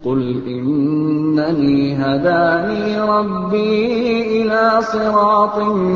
قُلْ إِنَّنِي هَدَانِي رَبِّي إِلَىٰ صِرَاطٍ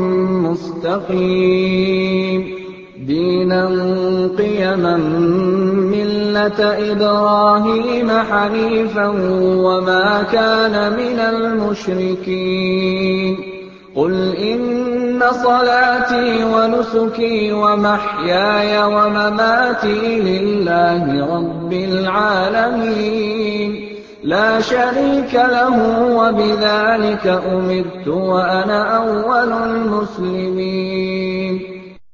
مُّسْتَقِيمٍ دِينًا قِيَمًا مِّلَّةَ إِبْرَاهِيمَ حَنِيفًا وَمَا كَانَ مِنَ الْمُشْرِكِينَ قُلْ إِنَّ صَلَاتِي وَنُسُكِي وَمَحْيَايَ وَمَمَاتِي لِلَّهِ رَبِّ الْعَالَمِينَ لَا شَرِيكَ لَهُ وَبِذَٰلِكَ أُمِرْتُ وَأَنَا أَوَّلُ الْمُسْلِمِينَ.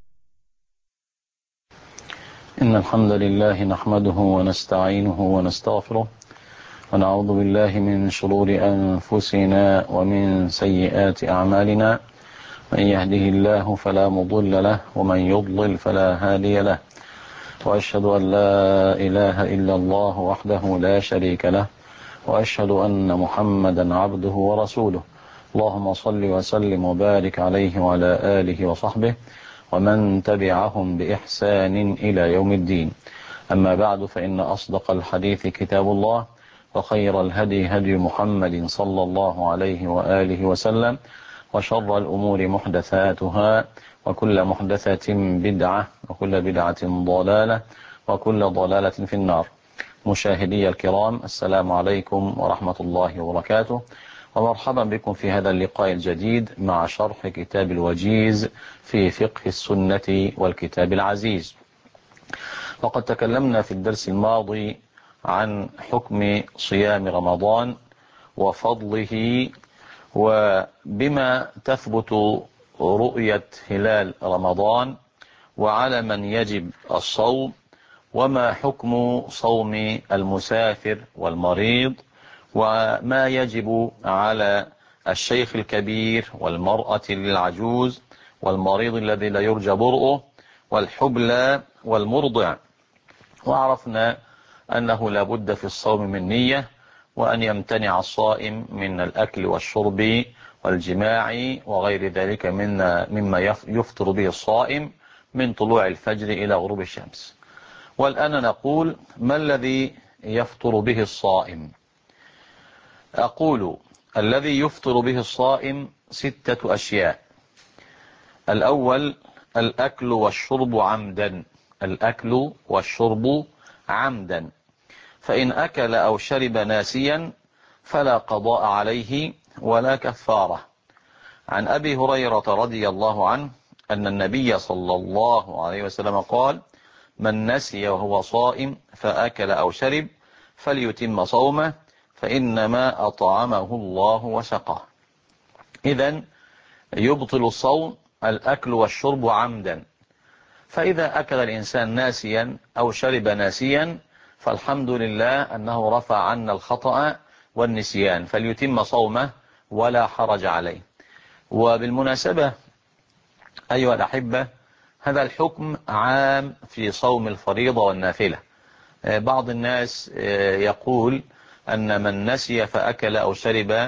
إن الحمد لله نحمده ونستعينه ونستغفره ونعوذ بالله من شرور أنفسنا ومن سيئات أعمالنا. من يهده الله فلا مضل له ومن يضلل فلا هادي له، وأشهد أن لا إله إلا الله وحده لا شريك له، وأشهد أن محمدا عبده ورسوله. اللهم صل وسلم وبارك عليه وعلى آله وصحبه ومن تبعهم بإحسان إلى يوم الدين. أما بعد، فإن أصدق الحديث كتاب الله، وخير الهدي هدي محمد صلى الله عليه وآله وسلم، وشر الأمور محدثاتها، وكل محدثة بدعة، وكل بدعة ضلالة، وكل ضلالة في النار. مشاهدي الكرام، السلام عليكم ورحمة الله وبركاته، ومرحبا بكم في هذا اللقاء الجديد مع شرح كتاب الوجيز في فقه السنة والكتاب العزيز. وقد تكلمنا في الدرس الماضي عن حكم صيام رمضان وفضله، وبما تثبت رؤية هلال رمضان، وعلى من يجب الصوم، وما حكم صوم المسافر والمريض، وما يجب على الشيخ الكبير والمرأة العجوز والمريض الذي لا يرجى برؤه والحبلى والمرضع. وعرفنا أنه لا بد في الصوم من نية، وأن يمتنع الصائم من الأكل والشرب والجماع وغير ذلك مما يفطر به الصائم من طلوع الفجر إلى غروب الشمس. والآن نقول: ما الذي يفطر به الصائم؟ أقول: الذي يفطر به الصائم 6 أشياء. الأول: الأكل والشرب عمدا. الأكل والشرب عمدا، فإن أكل أو شرب ناسيا فلا قضاء عليه ولا كفارة. عن أبي هريرة رضي الله عنه أن النبي صلى الله عليه وسلم قال: من نسي وهو صائم فأكل أو شرب فليتم صومه، فإنما أطعمه الله وسقاه. إذن يبطل الصوم الأكل والشرب عمدا. فإذا أكل الإنسان ناسيا أو شرب ناسيا فالحمد لله أنه رفع عنا الخطأ والنسيان، فليتم صومه ولا حرج عليه. وبالمناسبة أيها الأحبة، هذا الحكم عام في صوم الفريضة والنافلة. بعض الناس يقول أن من نسي فأكل أو شرب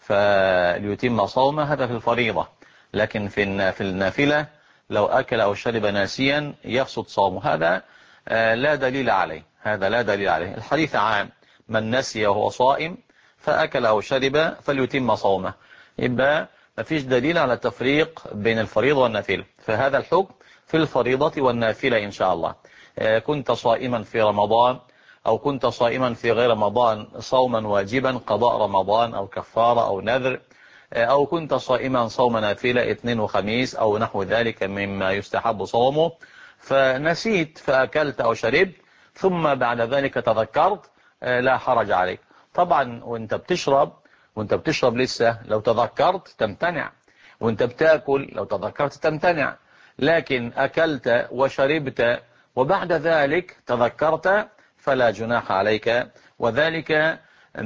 فليتم صومه، هذا في الفريضة، لكن في النافلة لو أكل أو شرب ناسيا يفسد صومه. هذا لا دليل عليه، هذا لا دليل عليه. الحديث عام: من نسي وهو صائم فأكل أو شرب فليتم صومه. يبقى مفيش دليل على التفريق بين الفريضة والنافلة، فهذا الحكم في الفريضة والنافلة إن شاء الله. كنت صائما في رمضان أو كنت صائما في غير رمضان صوما واجبا قضاء رمضان أو كفارة أو نذر، أو كنت صائما صوم نافلة اثنين وخميس أو نحو ذلك مما يستحب صومه، فنسيت فأكلت أو شربت ثم بعد ذلك تذكرت، لا حرج عليك. طبعا وانت بتشرب لسه لو تذكرت تمتنع، وانت بتاكل لو تذكرت تمتنع، لكن أكلت وشربت وبعد ذلك تذكرت فلا جناح عليك، وذلك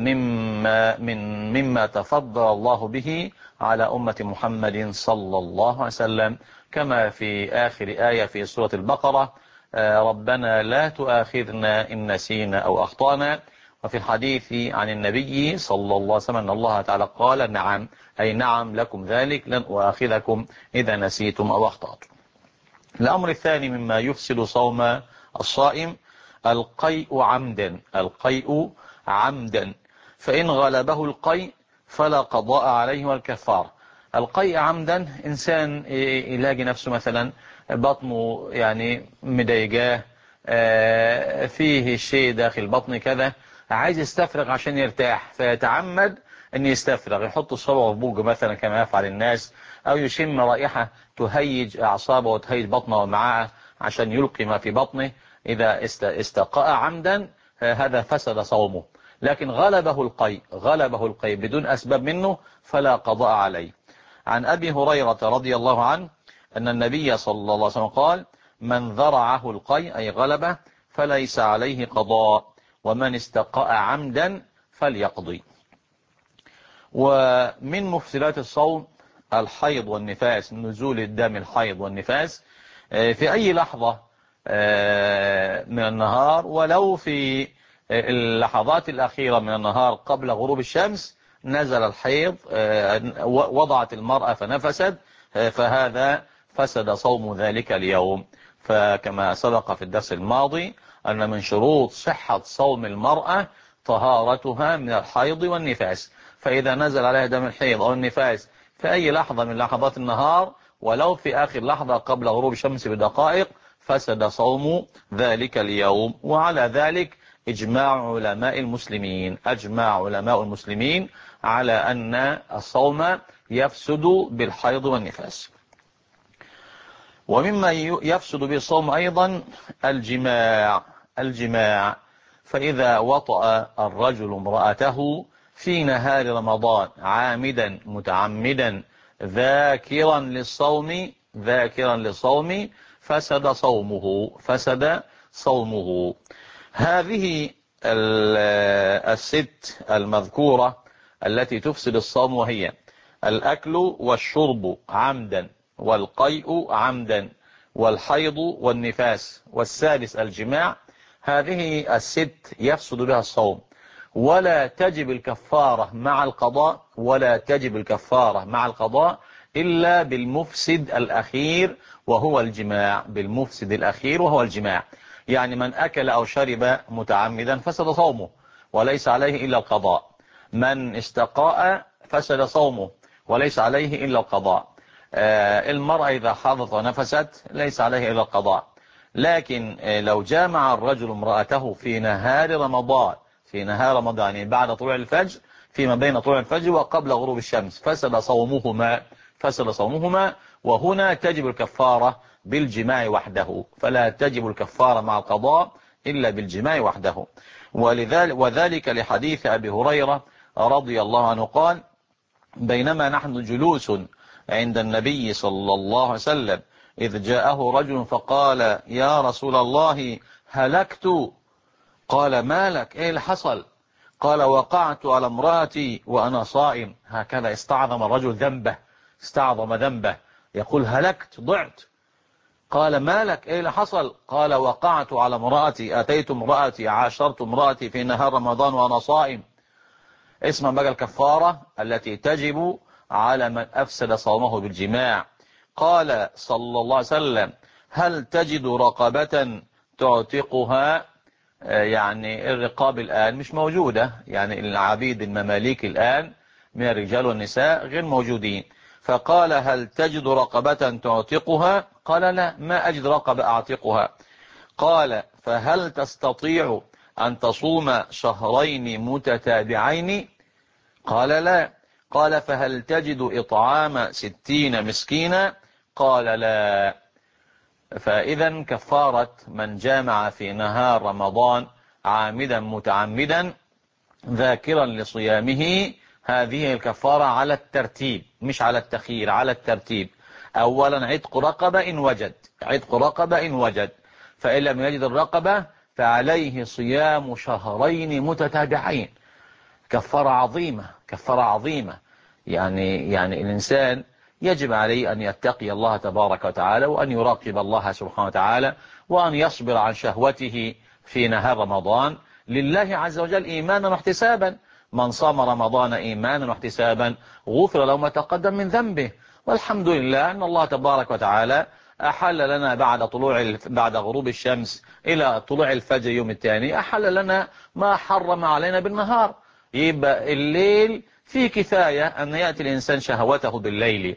مما تفضل الله به على أمة محمد صلى الله عليه وسلم، كما في آخر آية في سورة البقرة: ربنا لا تؤاخذنا إن نسينا أو أخطأنا. وفي الحديث عن النبي صلى الله عليه وسلم أن الله تعالى قال: نعم، أي نعم لكم ذلك، لن أؤاخذكم إذا نسيتم أو أخطأتم. الأمر الثاني مما يفسد صوم الصائم: القيء عمدا. القيء عمدا، فإن غلبه القيء فلا قضاء عليه والكفارة. القيء عمدا إنسان يلاقي نفسه مثلا بطنه يعني مضايقاه، فيه شيء داخل بطنه كذا، عايز يستفرغ عشان يرتاح، فيتعمد أن يستفرغ، يحط صبعه في بوقه مثلا كما يفعل الناس، أو يشم رائحة تهيج أعصابه وتهيج بطنه ومعاه عشان يلقي ما في بطنه. إذا استقاء عمدا هذا فسد صومه. لكن غلبه القيء بدون أسباب منه فلا قضاء عليه. عن أبي هريرة رضي الله عنه أن النبي صلى الله عليه وسلم قال: من ذرعه القيء أي غلبه فليس عليه قضاء، ومن استقاء عمدا فليقضي. ومن مفسدات الصوم الحيض والنفاس، نزول الدم الحيض والنفاس في أي لحظة من النهار، ولو في اللحظات الأخيرة من النهار قبل غروب الشمس نزل الحيض، وضعت المرأة فنفست، فهذا فسد صوم ذلك اليوم. فكما سبق في الدرس الماضي أن من شروط صحة صوم المرأة طهارتها من الحيض والنفاس، فإذا نزل عليها دم الحيض أو النفاس في أي لحظة من لحظات النهار ولو في آخر لحظة قبل غروب الشمس بدقائق فسد صوم ذلك اليوم. وعلى ذلك أجمع علماء المسلمين على أن الصوم يفسد بالحيض والنفاس. ومما يفسد بالصوم أيضا الجماع، فإذا وطأ الرجل امرأته في نهار رمضان عامدا متعمدا ذاكرا للصوم فسد صومه. هذه الست المذكورة التي تفسد الصوم، وهي الأكل والشرب عمدا، والقيء عمدا، والحيض والنفاس، والسادس الجماع. هذه الست يفسد بها الصوم، ولا تجب الكفارة مع القضاء إلا بالمفسد الأخير وهو الجماع. يعني من أكل أو شرب متعمدا فسد صومه وليس عليه إلا القضاء، من استقاء فسد صومه وليس عليه إلا القضاء، المرأة إذا حاضت ونفست ليس عليه إلا القضاء. لكن لو جامع الرجل امرأته في نهار رمضان يعني بعد طلوع الفجر، فيما بين طلوع الفجر وقبل غروب الشمس، فسد صومهما. وهنا تجب الكفارة بالجماع وحده، فلا تجب الكفارة مع القضاء إلا بالجماع وحده. وذلك لحديث أبي هريرة رضي الله عنه قال: بينما نحن جلوس عند النبي صلى الله عليه وسلم إذ جاءه رجل فقال: يا رسول الله هلكت. قال: ما لك؟ إيه اللي حصل؟ قال: وقعت على امرأتي وأنا صائم. هكذا استعظم الرجل ذنبه، يقول: هلكت، ضعت. قال: ما لك؟ إيه اللي حصل؟ قال: وقعت على امرأتي، أتيت امرأتي، عاشرت امرأتي في نهار رمضان وأنا صائم. اسمع بقى الكفارة التي تجب على من أفسد صومه بالجماع. قال صلى الله عليه وسلم: هل تجد رقبة تعتقها؟ يعني الرقاب الآن مش موجودة، يعني العبيد المماليك الآن من الرجال والنساء غير موجودين. فقال: هل تجد رقبة تعتقها؟ قال: لا، ما أجد رقبة أعتقها. قال: فهل تستطيع أن تصوم شهرين متتابعين؟ قال: لا. قال: فهل تجد إطعام 60 مسكينا؟ قال: لا. فإذا كفارة من جامع في نهار رمضان عامدا متعمدا ذاكرا لصيامه، هذه الكفارة على الترتيب مش على التخيير، على الترتيب. أولا عتق رقبة إن وجد، فإن لم يجد الرقبة فعليه صيام شهرين متتابعين. كفارة عظيمة. يعني الإنسان يجب عليه أن يتقي الله تبارك وتعالى، وأن يراقب الله سبحانه وتعالى، وأن يصبر عن شهوته في نهار رمضان لله عز وجل إيمانا واحتسابا. من صام رمضان إيمانا واحتسابا غفر له ما تقدم من ذنبه. والحمد لله أن الله تبارك وتعالى أحل لنا بعد غروب الشمس إلى طلوع الفجر يوم الثاني، أحل لنا ما حرم علينا بالنهار. يبقى الليل فيه كفاية أن يأتي الإنسان شهوته بالليل.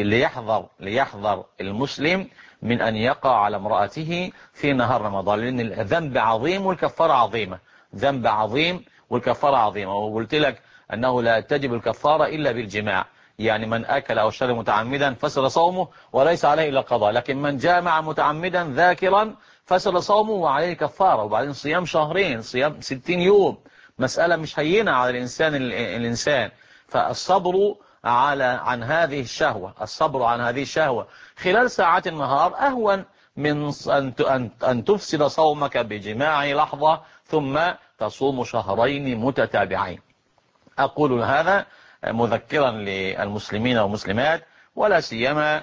ليحذر المسلم من أن يقع على امرأته في نهار رمضان، لأن الذنب عظيم والكفارة عظيمة. ذنب عظيم والكفارة عظيمة. وقلت لك أنه لا تجب الكفارة إلا بالجماع، يعني من أكل أو شرب متعمدا فسد صومه وليس عليه إلا قضاء، لكن من جامع متعمدا ذاكرا فسد صومه وعليه كفارة. وبعدين صيام شهرين، صيام 60 يوم، مسألة مش هينة على الإنسان. فالصبر عن هذه الشهوة، الصبر عن هذه الشهوة خلال ساعات النهار أهون من أن تفسد صومك بجماع لحظة ثم تصوم شهرين متتابعين. أقول هذا مذكرا للمسلمين والمسلمات، ولا سيما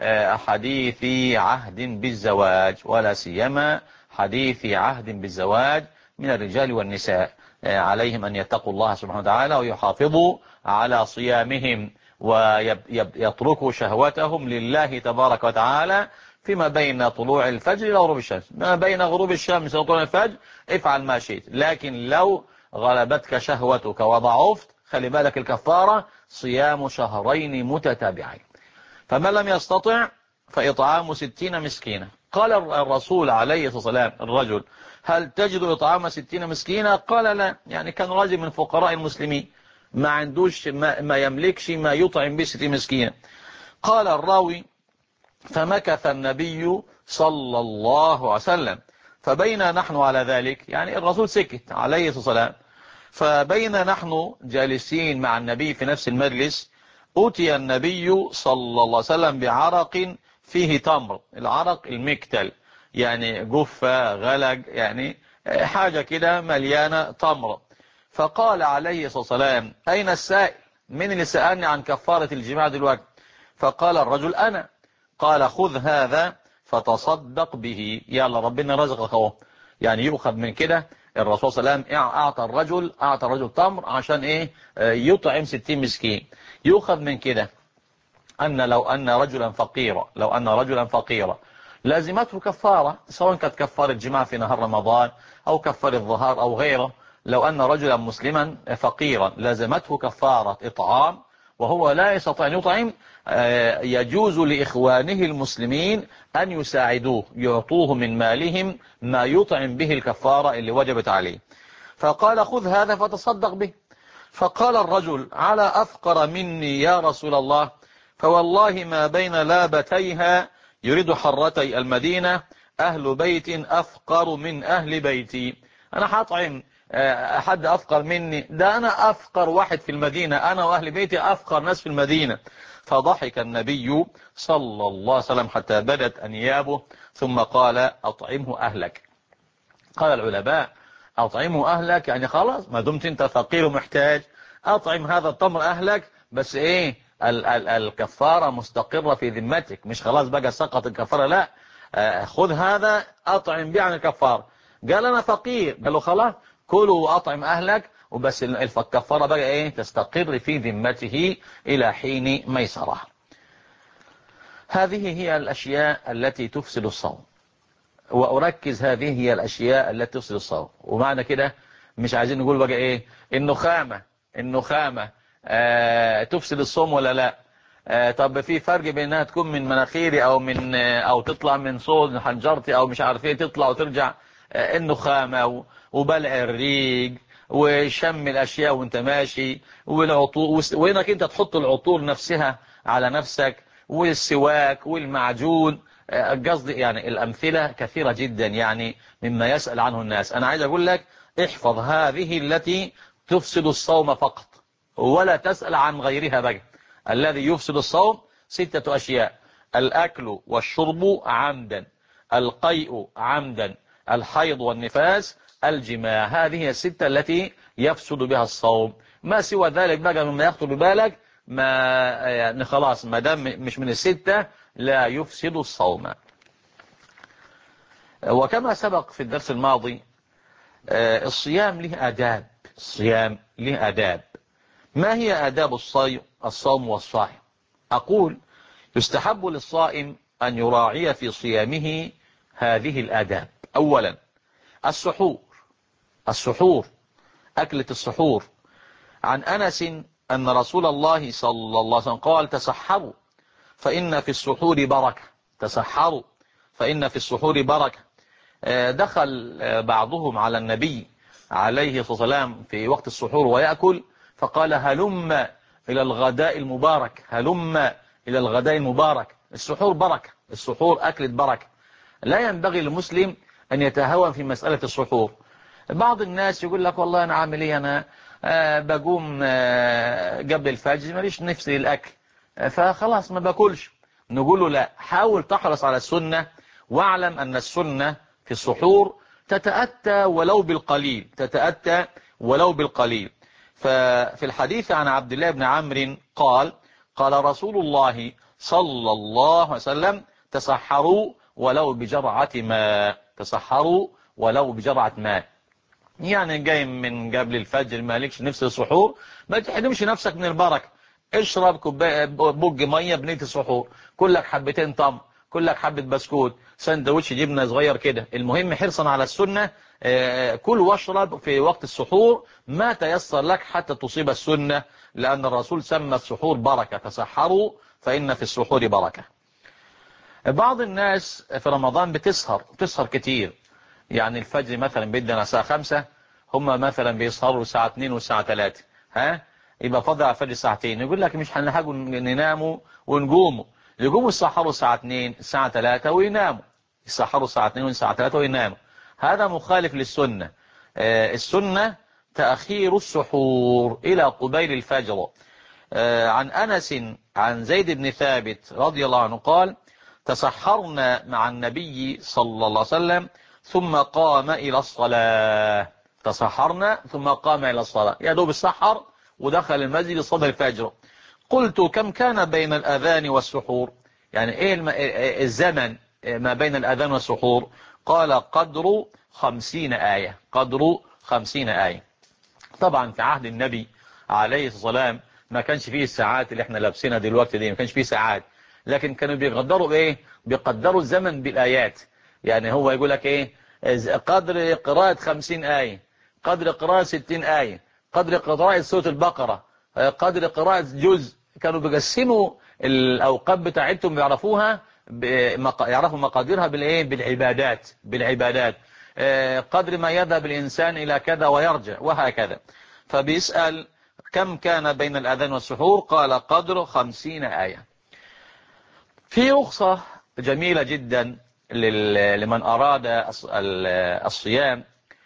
حديث عهد بالزواج، ولا سيما حديث عهد بالزواج من الرجال والنساء. عليهم أن يتقوا الله سبحانه وتعالى ويحافظوا على صيامهم ويتركوا شهوتهم لله تبارك وتعالى فيما بين طلوع الفجر إلى غروب الشمس. ما بين غروب الشمس وطلوع الفجر افعل ما شئت، لكن لو غلبتك شهوتك وضعفت خلي بالك الكفارة صيام شهرين متتابعين. فمن لم يستطع فإطعام 60 مسكينة. قال الرسول عليه الصلاة والسلام الرجل: هل تجد إطعام 60 مسكينة؟ قال لا. يعني كان راجل من فقراء المسلمين ما عندوش ما يملكش ما يطعم به 60 مسكينة. قال الراوي: فمكث النبي صلى الله عليه وسلم فبين نحن على ذلك، يعني الرسول سكت عليه الصلاة والسلام، فبين نحن جالسين مع النبي في نفس المجلس أتي النبي صلى الله عليه وسلم بعرق فيه تمر. العرق المكتل، يعني جفة غلج، يعني حاجة كده مليانة تمر. فقال عليه الصلاة والسلام: أين السائل؟ من اللي سألني عن كفارة الجماع دلوقتي؟ فقال الرجل: أنا. قال: خذ هذا فتصدق به. يلا ربنا رزقك اهو، يعني يؤخذ من كده. الرسول صلى الله عليه وسلم أعطى الرجل تمر عشان إيه؟ يطعم 60 مسكين. يؤخذ من كده لو أن رجلا فقيرا لازمته كفارة، سواء كانت كفارة جماع في نهار رمضان أو كفارة ظهار أو غيره. لو أن رجلا مسلما فقيرا لازمته كفارة إطعام وهو لا يستطيع أن يطعم، يجوز لإخوانه المسلمين أن يساعدوه، يعطوه من مالهم ما يطعم به الكفارة اللي وجبت عليه. فقال: خذ هذا فتصدق به. فقال الرجل: على أفقر مني يا رسول الله، فوالله ما بين لابتيها يريد حرتي المدينة أهل بيت أفقر من أهل بيتي. أنا هطعم أحد أفقر مني؟ ده أنا أفقر واحد في المدينة، أنا وأهل بيتي أفقر ناس في المدينة. فضحك النبي صلى الله عليه وسلم حتى بدت أنيابه ثم قال: أطعمه أهلك. قال العلماء: أطعمه أهلك يعني خلاص ما دمت أنت فقير ومحتاج أطعم هذا التمر أهلك، بس إيه الكفارة مستقرة في ذمتك، مش خلاص بقى سقط الكفارة، لا، خذ هذا أطعم به عن الكفارة. قال أنا فقير، قال له خلاص كلوا وأطعم أهلك وبس، الكفارة بقى إيه تستقر في ذمته إلى حين ميسرة. هذه هي الأشياء التي تفسد الصوم، وأركز هذه هي الأشياء التي تفسد الصوم. ومعنى كده مش عايزين نقول بقى إيه النخامة تفسد الصوم ولا لا. طب في فرق بين انها تكون من مناخيري او تطلع من صوت حنجرتي او مش عارف ايه تطلع وترجع. النخامة وبلع الريق وشم الاشياء وانت ماشي والعطور، وانك انت تحط العطور نفسها على نفسك، والسواك والمعجون. قصدي يعني الامثلة كثيرة جدا يعني مما يسأل عنه الناس. انا عايز اقول لك احفظ هذه التي تفسد الصوم فقط ولا تسأل عن غيرها بقى. الذي يفسد الصوم 6 أشياء: الأكل والشرب عمدا، القيء عمدا، الحيض والنفاس، الجماع. هذه 6 التي يفسد بها الصوم. ما سوى ذلك بقى مما يخطر ببالك ما يعني خلاص ما دام مش من 6 لا يفسد الصوم. وكما سبق في الدرس الماضي الصيام له آداب. ما هي آداب الصوم والصائم؟ أقول: يستحب للصائم أن يراعي في صيامه هذه الآداب. أولا السحور، أكلة السحور. عن أنس أن رسول الله صلى الله عليه وسلم قال: تسحروا فإن في السحور بركة. تسحروا فإن في السحور بركة. دخل بعضهم على النبي عليه الصلاة والسلام في وقت السحور ويأكل، فقال: هلم إلى الغداء المبارك، هلم إلى الغداء المبارك. السحور بركة، السحور أكلة بركة. لا ينبغي للمسلم أن يتهاون في مسألة السحور. بعض الناس يقول لك: والله أنا عامل إيه، أنا بقوم قبل الفجر ماليش نفسي للأكل، فخلاص ما باكلش. نقول له: لا، حاول تحرص على السنة، واعلم أن السنة في السحور تتأتى ولو بالقليل، تتأتى ولو بالقليل. ففي الحديث عن عبد الله بن عمرو قال: قال رسول الله صلى الله عليه وسلم: تسحروا ولو بجرعة ماء، تسحروا ولو بجرعة ماء. يعني جاي من قبل الفجر مالكش نفس السحور، ما تحرمش نفسك من البركة. اشرب كوبايه بوج ميه بنيه السحور، كلك حبتين طم، كلك حبه بسكوت، سندوتش جبنه صغير كده. المهم حرصا على السنه، كل واشرب في وقت السحور ما تيسر لك حتى تصيب السنه، لان الرسول سمى السحور بركه: تسحروا فان في السحور بركه. بعض الناس في رمضان بتسهر كتير، يعني الفجر مثلا بيدنا الساعة 5، هم مثلا بيسهروا الساعة 2 والساعة 3، يبقى فاضل على الفجر ساعتين. يقول لك مش هنلحقوا نناموا ونقوموا، يقوموا يسحروا الساعة 2 الساعة 3 ويناموا، يسحروا الساعة 2 والساعة 3 ويناموا. هذا مخالف للسنة. السنة تأخير السحور إلى قبيل الفجر. عن أنس عن زيد بن ثابت رضي الله عنه قال: تسحرنا مع النبي صلى الله عليه وسلم ثم قام إلى الصلاة. تسحرنا ثم قام إلى الصلاة، يا دوب السحر ودخل المسجد صلى الفجر. قلت: كم كان بين الأذان والسحور؟ يعني إيه الزمن ما بين الأذان والسحور؟ قال: قدر 50 آية، قدر 50 آية. طبعا في عهد النبي عليه الصلاة والسلام ما كانش فيه الساعات اللي احنا لابسينها دلوقتي دي، ما كانش فيه ساعات، لكن كانوا بيقدروا ايه؟ بيقدروا الزمن بالآيات. يعني هو يقول لك ايه؟ قدر قراءة 50 آية، قدر قراءة 60 آية، قدر قراءة سورة البقرة، قدر قراءة جزء. كانوا بيقسموا الأوقات بتاعتهم بيعرفوها، يعرفوا مقاديرها بالايه؟ بالعبادات، بالعبادات. قدر ما يذهب الإنسان إلى كذا ويرجع وهكذا. فبيسأل: كم كان بين الأذان والسحور؟ قال: قدر 50 آية. في رخصة جميلة جدا لمن أراد الصيام،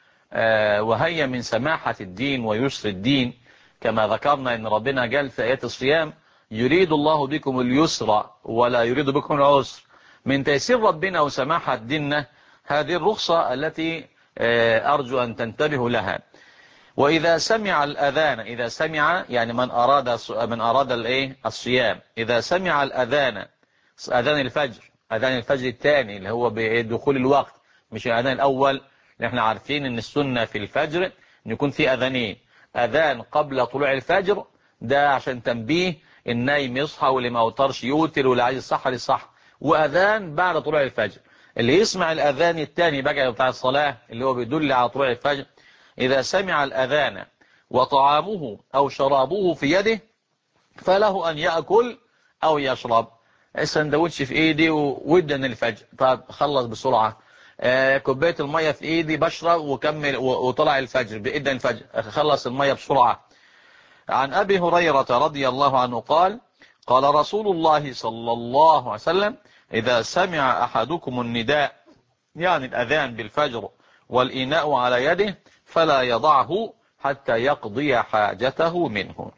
وهي من سماحة الدين ويسر الدين. كما ذكرنا أن ربنا قال في آيات الصيام: يريد الله بكم اليسر ولا يريد بكم العسر. من تيسير ربنا وسماحة ديننا هذه الرخصة التي أرجو أن تنتبهوا لها. وإذا سمع الأذان، إذا سمع يعني من أراد الصيام، إذا سمع الأذان، أذان الفجر، أذان الفجر الثاني اللي هو بدخول الوقت، مش الأذان الأول. احنا عارفين ان السنة في الفجر ان يكون في أذانين: أذان قبل طلوع الفجر، ده عشان تنبيه النايم يصحى، واللي ما اوترش يوتر، واللي عايز يصحى يصحى، وأذان بعد طلوع الفجر. اللي يسمع الأذان الثاني بقى بتاع الصلاة اللي هو بيدل على طلوع الفجر: إذا سمع الأذان وطعامه أو شرابه في يده فله أن يأكل أو يشرب. السندوتش في إيدي ودن الفجر، طب خلص بسرعة. كوباية المية في إيدي بشرب وكمل، وطلع الفجر بإذن الفجر، خلص المية بسرعة. عن أبي هريرة رضي الله عنه قال: قال رسول الله صلى الله عليه وسلم: إذا سمع أحدكم النداء، يعني الأذان بالفجر، والإناء على يده فلا يضعه حتى يقضي حاجته منه.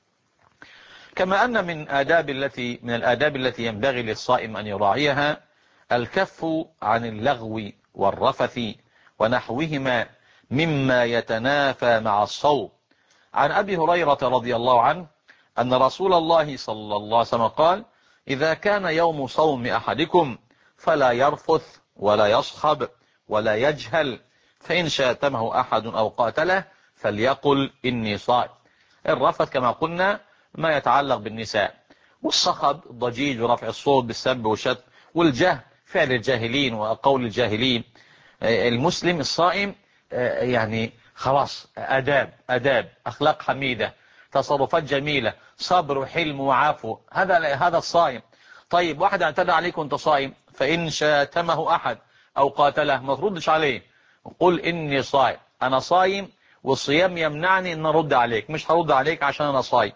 كما أن من الآداب التي ينبغي للصائم أن يراعيها الكف عن اللغو والرفث ونحوهما مما يتنافى مع الصوم. عن أبي هريرة رضي الله عنه أن رسول الله صلى الله عليه وسلم قال: إذا كان يوم صوم أحدكم فلا يرفث ولا يصخب ولا يجهل، فإن شاتمه أحد أو قاتله فليقل إني صائم. الرفث كما قلنا ما يتعلق بالنساء، والصخب ضجيج ورفع الصوت بالسب والشتم والجهل فعل الجاهلين وقول الجاهلين. المسلم الصائم يعني خلاص أداب أخلاق حميدة، تصرفات جميلة، صبر وحلم وعفو، هذا الصائم. طيب واحد اعتدى عليك وانت صائم، فإن شاتمه أحد أو قاتله ما تردش عليه، قل إني صائم، أنا صايم والصيام يمنعني أن أرد عليك، مش هرد عليك عشان أنا صايم.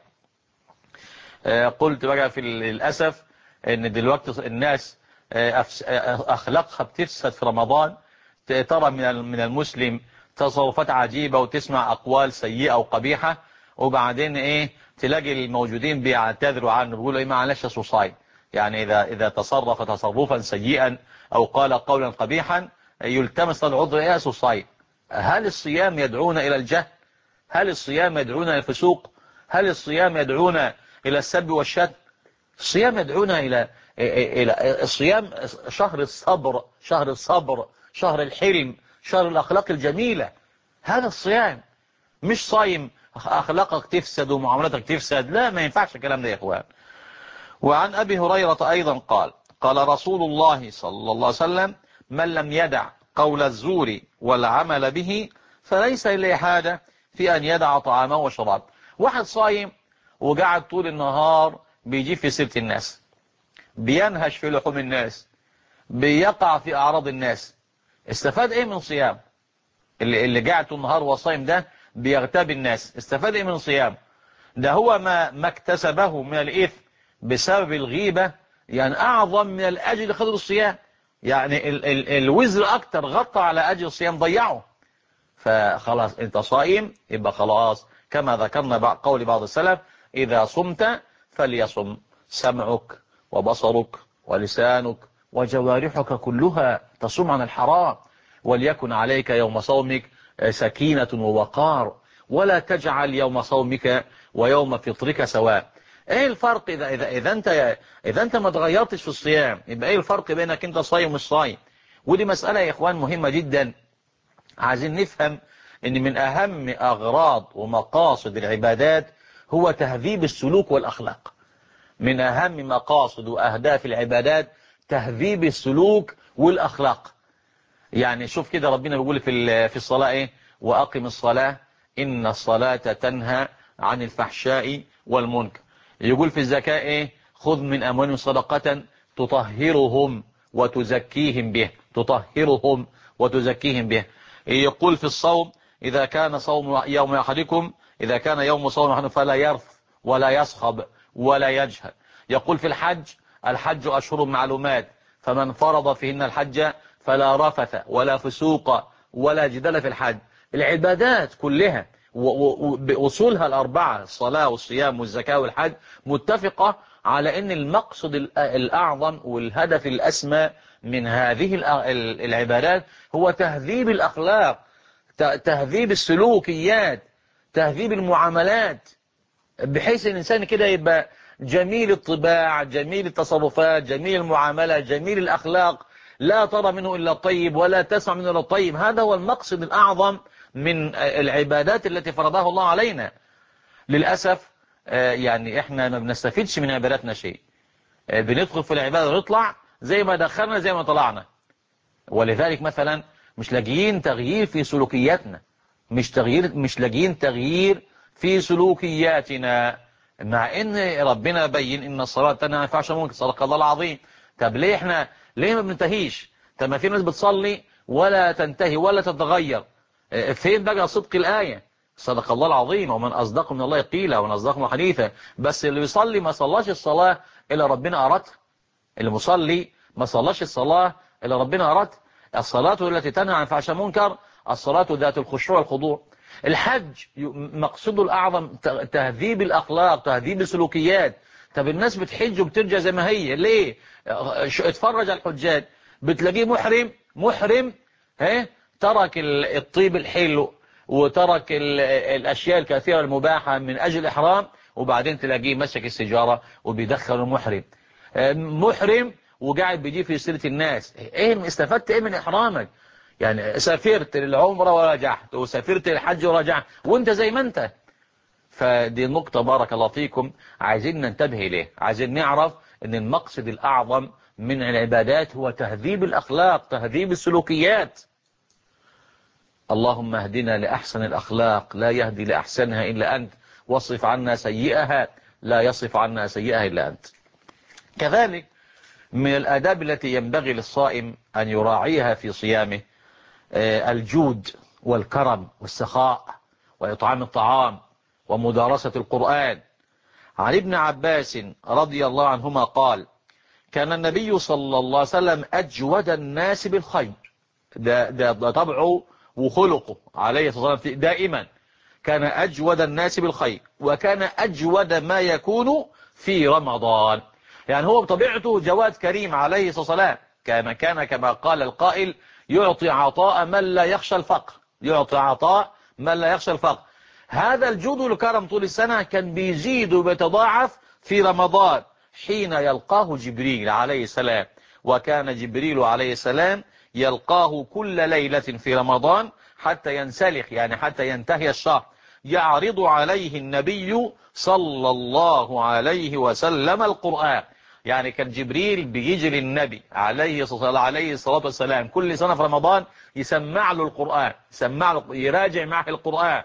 قلت بقى في للأسف ان دلوقتي الناس أخلاقها بتفسد في رمضان. ترى من المسلم تصرفات عجيبة وتسمع أقوال سيئة وقبيحة، وبعدين تلاقي الموجودين بيعتذروا عنه، بيقولوا معلش يا صايم. يعني إذا تصرف تصرفا سيئا أو قال قولا قبيحا يلتمس العذر يا صايم. هل الصيام يدعونا إلى الجهل؟ هل الصيام يدعونا إلى الفسوق؟ هل الصيام يدعونا إلى السب والشتم؟ الصيام يدعونا إلى الصيام شهر الصبر، شهر الحلم، شهر الأخلاق الجميلة. هذا الصيام، مش صايم أخلاقك تفسد ومعاملتك تفسد، لا، ما ينفعش الكلام ده يا إخوان. وعن أبي هريرة أيضا قال رسول الله صلى الله عليه وسلم: من لم يدع قول الزور والعمل به فليس إليه حاجة في أن يدع طعامه وشرابه. واحد صايم وقعد طول النهار بيجيب في سيرة الناس، بينهش في لحوم الناس، بيقع في أعراض الناس، استفاد ايه من صيام؟ اللي قاعد طول النهار وصايم ده بيغتاب الناس، استفاد ايه من صيام؟ ده هو ما اكتسبه من الإثم بسبب الغيبة يعني أعظم من الأجر خذ الصيام. يعني الوزر أكتر غطى على أجر الصيام ضيعه. فخلاص انت صائم، يبقى خلاص كما ذكرنا قول بعض السلف: إذا صمت فليصم سمعك وبصرك ولسانك وجوارحك كلها تصوم عن الحرام، وليكن عليك يوم صومك سكينة ووقار، ولا تجعل يوم صومك ويوم فطرك سواء. ايه الفرق اذا انت ما تغيرتش في الصيام؟ يبقى ايه الفرق بينك انت صايم ومش صايم؟ ودي مسألة يا اخوان مهمة جدا. عايزين نفهم ان من اهم اغراض ومقاصد العبادات هو تهذيب السلوك والاخلاق. من اهم مقاصد واهداف العبادات تهذيب السلوك والاخلاق. يعني شوف كده ربنا بيقول في الصلاة واقم الصلاة ان الصلاة تنهى عن الفحشاء والمنكر. يقول في الزكاة خذ من اموالهم صدقة تطهرهم وتزكيهم به، تطهرهم وتزكيهم به. يقول في الصوم إذا كان صوم يوم أحدكم، إذا كان يوم صوم أحدكم فلا يرث ولا يصخب ولا يجهل. يقول في الحج أشهر معلومات، فمن فرض فيهن الحج فلا رفث ولا فسوق ولا جدال في الحج. العبادات كلها بأصولها الأربعة، الصلاة والصيام والزكاة والحج، متفقة على أن المقصد الأعظم والهدف الأسمى من هذه العبادات هو تهذيب الأخلاق، تهذيب السلوكيات، تهذيب المعاملات، بحيث الإنسان كده يبقى جميل الطباع، جميل التصرفات، جميل المعاملة، جميل الأخلاق، لا ترى منه إلا الطيب ولا تسمع منه إلا الطيب. هذا هو المقصد الأعظم من العبادات التي فرضها الله علينا. للأسف يعني إحنا ما بنستفيدش من عباداتنا شيء. بندخل في العبادة ونطلع زي ما دخلنا زي ما طلعنا. ولذلك مثلا مش لاقيين تغيير في سلوكياتنا، مش لاقيين تغيير في سلوكياتنا، مع ان ربنا بين ان الصلاة تنهى عن الفحشاء والمنكر، صدق الله العظيم. طب ليه ما بننتهيش؟ طب ما في ناس بتصلي ولا تنتهي ولا تتغير. فين بقى صدق الآية؟ صدق الله العظيم ومن أصدق من الله قيلا ومن أصدق من حديثا. بس اللي بيصلي ما صلاش الصلاة إلا ربنا أردها، اللي مصلي ما صلاش الصلاة إلا ربنا أردها. الصلاة التي تنهى عن الفحشاء والمنكر الصلاة ذات الخشوع والخضوع. الحج مقصده الأعظم تهذيب الأخلاق، تهذيب السلوكيات. طب الناس بتحج وبترجع زي ما هي ليه؟ اتفرج على الحجاج، بتلاقيه محرم ترك الطيب الحلو وترك الأشياء الكثيرة المباحة من أجل الإحرام، وبعدين تلاقيه مسك السيجارة وبيدخل محرم وقاعد بيجي في سيرة الناس. استفدت من إحرامك؟ يعني سافرت للعمرة ورجعت، وسافرت للحج ورجعت وانت زي ما انت. فدي نقطة بارك الله فيكم عايزين ننتبه إليه. عايزين نعرف ان المقصد الأعظم من العبادات هو تهذيب الأخلاق، تهذيب السلوكيات. اللهم اهدنا لأحسن الأخلاق لا يهدي لأحسنها إلا أنت، واصرف عنا سيئها لا يصرف عنا سيئها إلا أنت. كذلك من الآداب التي ينبغي للصائم أن يراعيها في صيامه الجود والكرم والسخاء وإطعام الطعام ومدارسة القرآن. عن ابن عباس رضي الله عنهما قال: كان النبي صلى الله عليه وسلم أجود الناس بالخير. ده طبعه وخلقه عليه الصلاة والسلام دائما كان أجود الناس بالخير، وكان أجود ما يكون في رمضان. يعني هو بطبيعته جواد كريم عليه الصلاة والسلام، كان كما قال القائل: يعطي عطاء من لا يخشى الفقر، يعطي عطاء من لا يخشى الفقر. هذا الجود والكرم طول السنة كان بيزيد وبيتضاعف في رمضان حين يلقاه جبريل عليه السلام. وكان جبريل عليه السلام يلقاه كل ليلة في رمضان حتى ينسلخ، يعني حتى ينتهي الشهر، يعرض عليه النبي صلى الله عليه وسلم القرآن. يعني كان جبريل بيجي للنبي عليه الصلاة والسلام كل سنة في رمضان يسمع له القرآن، يسمع له، يراجع معه القرآن.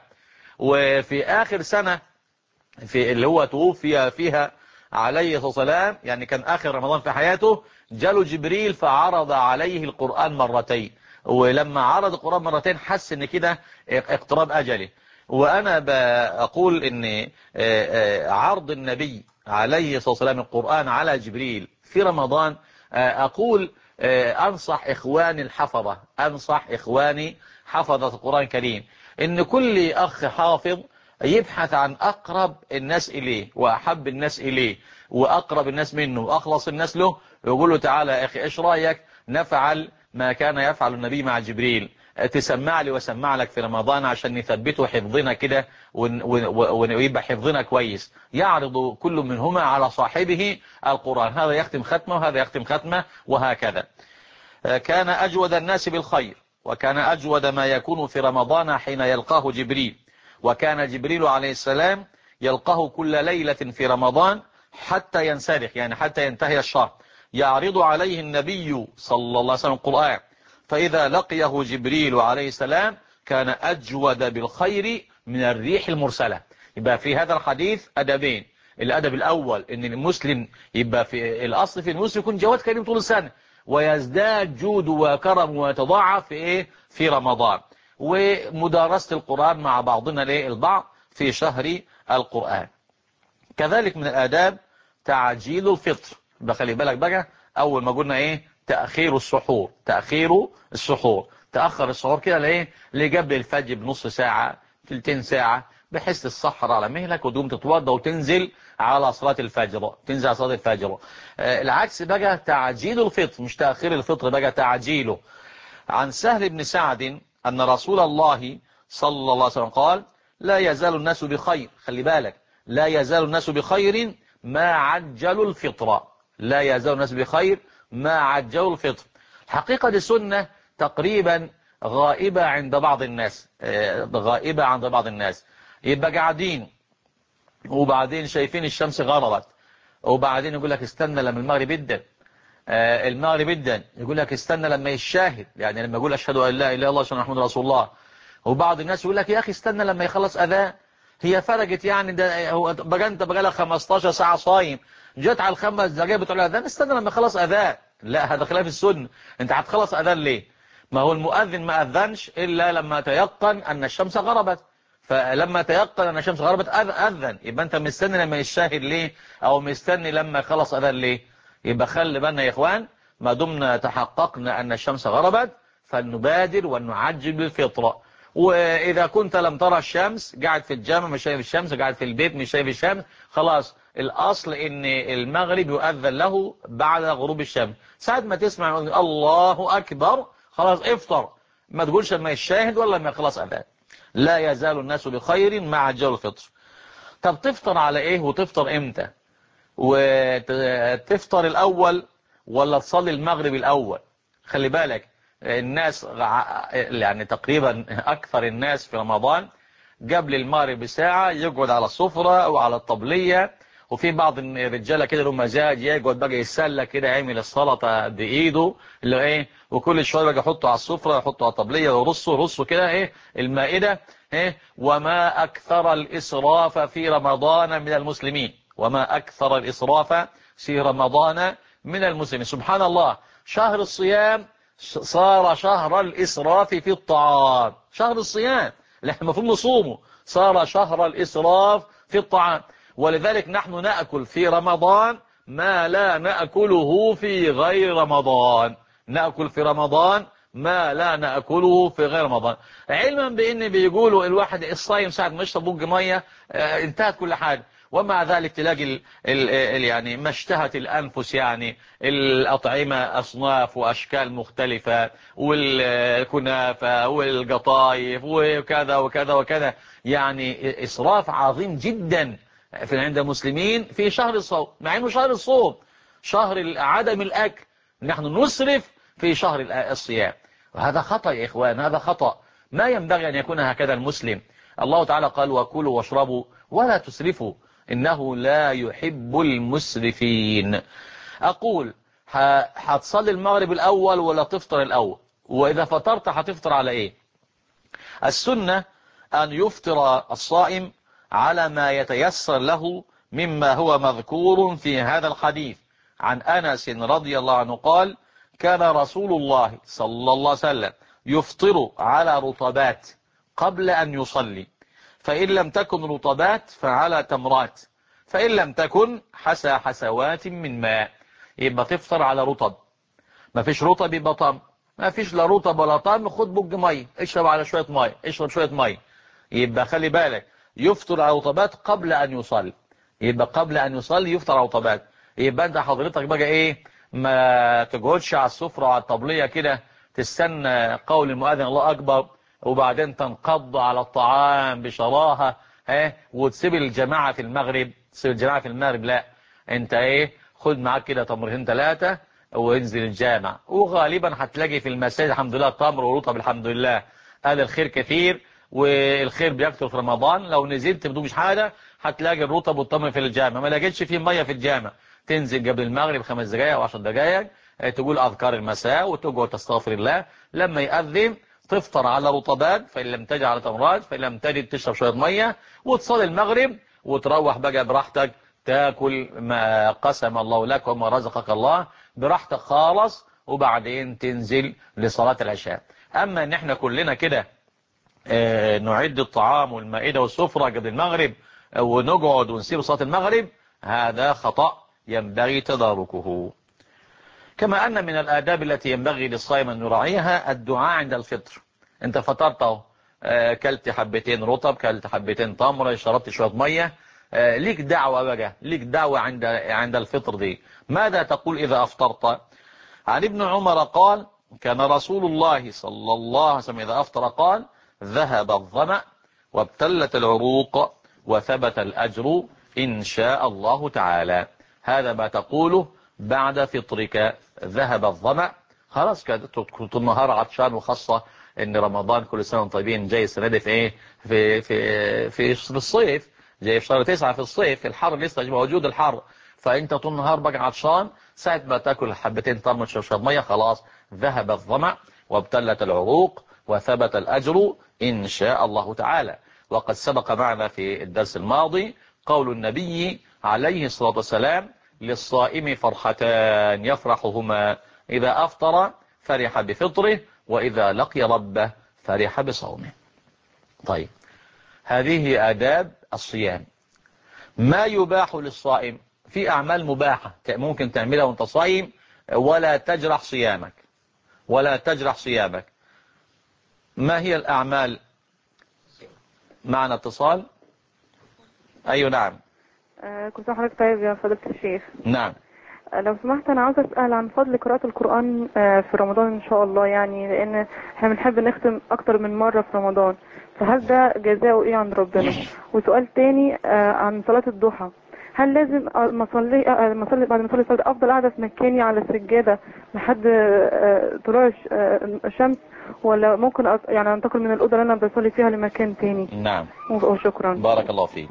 وفي آخر سنة في اللي هو توفي فيها عليه الصلاة والسلام، يعني كان آخر رمضان في حياته، جاله جبريل فعرض عليه القرآن مرتين. ولما عرض القرآن مرتين حس ان كده اقتراب أجله. وأنا بقول ان عرض النبي عليه الصلاة والسلام القرآن على جبريل في رمضان، أقول أنصح إخواني الحفظة، أنصح إخواني حفظة القرآن الكريم ان كل أخ حافظ يبحث عن أقرب الناس إليه وأحب الناس إليه وأقرب الناس منه وأخلص الناس له، ويقول له: تعالى يا أخي إيش رأيك نفعل ما كان يفعل النبي مع جبريل، تسمع لي وسمع لك في رمضان عشان نثبته حفظنا كده ويبقى حفظنا كويس. يعرض كل منهما على صاحبه القرآن، هذا يختم ختمه وهذا يختم ختمه وهكذا. كان أجود الناس بالخير، وكان أجود ما يكون في رمضان حين يلقاه جبريل. وكان جبريل عليه السلام يلقاه كل ليلة في رمضان حتى ينسلخ، يعني حتى ينتهي الشهر، يعرض عليه النبي صلى الله عليه وسلم القرآن. فإذا لقيه جبريل عليه السلام كان أجود بالخير من الريح المرسلة. يبقى في هذا الحديث أدبين: الأدب الأول إن المسلم يبقى في الأصل في المسلم يكون جواد كريم طول السنة، ويزداد جود وكرم ويتضاعف في رمضان. ومدارسة القرآن مع بعضنا البعض في شهر القرآن. كذلك من الآداب تعجيل الفطر. بخلي بالك بقى، أول ما قلنا تأخير السحور، تأخير السحور، تأخر السحور كده لقبل الفجر بنص ساعة، تلتين ساعة، بحيث تسحر على مهلك وتقوم تتوضى وتنزل على صلاة الفجر، تنزل على صلاة الفجر. العكس بقى تعجيل الفطر، مش تأخير الفطر بقى تعجيله. عن سهل بن سعد أن رسول الله صلى الله عليه وسلم قال: لا يزال الناس بخير، خلي بالك، لا يزال الناس بخير ما عجلوا الفطر، لا يزال الناس بخير ما عجلوا الفطر. حقيقة السنة تقريبا غائبة عند بعض الناس، غائبة عند بعض الناس. يبقى قاعدين وبعدين شايفين الشمس غربت، وبعدين يقول لك استنى لما المغرب يبدأ، المغرب جدا يقول لك استنى لما يشاهد، يعني لما يقول أشهد أن لا إله إلا الله وأشهد أن محمدا رسول الله. وبعض الناس يقول لك يا أخي استنى لما يخلص أذان، هي فرقت يعني، ده هو بقى أنت بقى لك 15 ساعة صايم، جت على الخمس دقايق بتقول أذان، استنى لما يخلص أذان. لا، هذا خلاف السنة. أنت هتخلص أذان ليه؟ ما هو المؤذن ما أذنش إلا لما تيقن أن الشمس غربت، فلما تيقن أن الشمس غربت أذن. يبقى أنت مستني لما يشاهد ليه، أو مستني لما يخلص أذان ليه؟ يبقى خلي بالنا يا إخوان، ما دمنا تحققنا أن الشمس غربت فلنبادر ونعجل بالفطرة. وإذا كنت لم ترى الشمس، قاعد في الجامع مش شايف الشمس، قاعد في البيت مش شايف الشمس، خلاص الأصل إن المغرب يؤذن له بعد غروب الشمس. ساعة ما تسمع الله أكبر خلاص افطر، ما تقولش لما يشاهد ولا ما يخلص أذان. لا يزال الناس بخير مع عجل الفطر. طب تفطر على إيه وتفطر إمتى؟ وتفطر الأول ولا تصلي المغرب الأول؟ خلي بالك الناس يعني تقريبا أكثر الناس في رمضان قبل المغرب بساعة يقعد على السفرة أو على الطبلية وفي بعض الرجاله كده لهم مزاج يقعد بقى يتسلى كده يعمل السلطه بايده اللي ايه، وكل شويه بقى يحطه على السفره يحطه على الطبليه ويرصه كده ايه المائده ايه. وما اكثر الاسراف في رمضان من المسلمين، وما اكثر الاسراف في رمضان من المسلمين. سبحان الله، شهر الصيام صار شهر الاسراف في الطعام. شهر الصيام اللي احنا المفروض نصومه صار شهر الاسراف في الطعام. ولذلك نحن نأكل في رمضان ما لا نأكله في غير رمضان. نأكل في رمضان ما لا نأكله في غير رمضان، علما بأن بيقولوا الواحد الصايم ساعة ما يشرب بوج مية انتهت كل حاجة. ومع ذلك تلاقي يعني ما اشتهت الأنفس، يعني الأطعمة أصناف وأشكال مختلفة، والكنافة والقطايف وكذا وكذا وكذا، يعني إسراف عظيم جدا في عند المسلمين في شهر الصوم، مع انه شهر الصوم شهر عدم الاكل، نحن نسرف في شهر الصيام. وهذا خطأ يا اخوان، هذا خطأ، ما ينبغي ان يكون هكذا المسلم. الله تعالى قال وكلوا واشربوا ولا تسرفوا انه لا يحب المسرفين. اقول هتصلي المغرب الاول ولا تفطر الاول؟ واذا فطرت هتفطر على ايه؟ السنة ان يفطر الصائم على ما يتيسر له مما هو مذكور في هذا الحديث عن أنس رضي الله عنه قال كان رسول الله صلى الله عليه وسلم يفطر على رطبات قبل أن يصلي، فإن لم تكن رطبات فعلى تمرات، فإن لم تكن حسى حسوات من ماء. يبقى تفطر على رطب، ما فيش رطب يبقى طم، ما فيش لا رطب ولا طم خد بوج ميه اشرب على شوية ميه، اشرب شوية ميه. يبقى خلي بالك يفطر على رطبات قبل أن يصلي، يبقى قبل أن يصلي يفطر على رطبات. يبقى أنت حضرتك بقى إيه، ما تقعدش على السفرة وعلى الطبلية كده تستنى قول المؤذن الله أكبر وبعدين تنقض على الطعام بشراهة وتسيب الجماعة في المغرب، تسيب الجماعة في المغرب. لا، أنت إيه، خد معاك كده تمرتين ثلاثة وانزل الجامع، وغالبا هتلاقي في المساجد الحمد لله تمر ورطب الحمد لله. هذا الخير كثير والخير بيكثر في رمضان. لو نزلت بدون مش حاجه هتلاقي الرطب والتمر في الجامع، ما لقيتش فيه ميه في الجامع تنزل قبل المغرب 5 دقائق او 10 دقائق تقول اذكار المساء وتقعد تستغفر الله. لما يأذن تفطر على رطبات، فإن لم تجد على تمرات، فإن لم تجد تشرب شويه ميه وتصلي المغرب وتروح بقى براحتك تاكل ما قسم الله لك وما رزقك الله براحتك خالص، وبعدين تنزل لصلاة العشاء. اما ان احنا كلنا كده نعد الطعام والمائدة والسفرة قبل المغرب ونقعد ونسيب صلاة المغرب، هذا خطأ ينبغي تداركه. كما أن من الآداب التي ينبغي للصائم أن يراعيها الدعاء عند الفطر. أنت فطرت اهو، كلت حبتين رطب، كلت حبتين تمر، شربت شوية مية، ليك دعوة بقى، ليك دعوة عند الفطر دي. ماذا تقول إذا أفطرت؟ عن ابن عمر قال كان رسول الله صلى الله عليه وسلم إذا أفطر قال ذهب الظمأ وابتلت العروق وثبت الأجر إن شاء الله تعالى. هذا ما تقوله بعد فطرك. ذهب الظمأ، خلاص كده كنت النهار عطشان، وخاصة ان رمضان كل سنة طيبين جاي السنة دي في ايه، في الصيف، جاي في شهر 9 في الصيف، في الحر لسه موجود الحر، فانت طول النهار بقى عطشان، ساعة ما تاكل حبتين تمر تشرب مية خلاص ذهب الظمأ وابتلت العروق وثبت الأجر إن شاء الله تعالى. وقد سبق معنا في الدرس الماضي قول النبي عليه الصلاة والسلام للصائم فرحتان يفرحهما إذا أفطر فرح بفطره وإذا لقي ربه فرح بصومه. طيب، هذه آداب الصيام. ما يباح للصائم؟ في أعمال مباحة ممكن تعملها وانت صايم ولا تجرح صيامك، ولا تجرح صيامك. ما هي الأعمال؟ معنا اتصال. أيوة نعم. كنت حضرتك طيب يا فضيلة الشيخ؟ نعم. لو سمحت أنا عاوز أسأل عن فضل قراءة القرآن في رمضان إن شاء الله، يعني لأن احنا بنحب نختم أكتر من مرة في رمضان، فهل ده جزاؤه إيه عند ربنا؟ وسؤال تاني عن صلاة الضحى، هل لازم ما اصلي بعد ما اصلي الفجر افضل قاعده في مكاني على السجاده لحد طلوع الشمس، ولا ممكن يعني انتقل من الاوضه اللي انا بصلي فيها لمكان تاني؟ نعم. وشكرا. بارك الله فيك.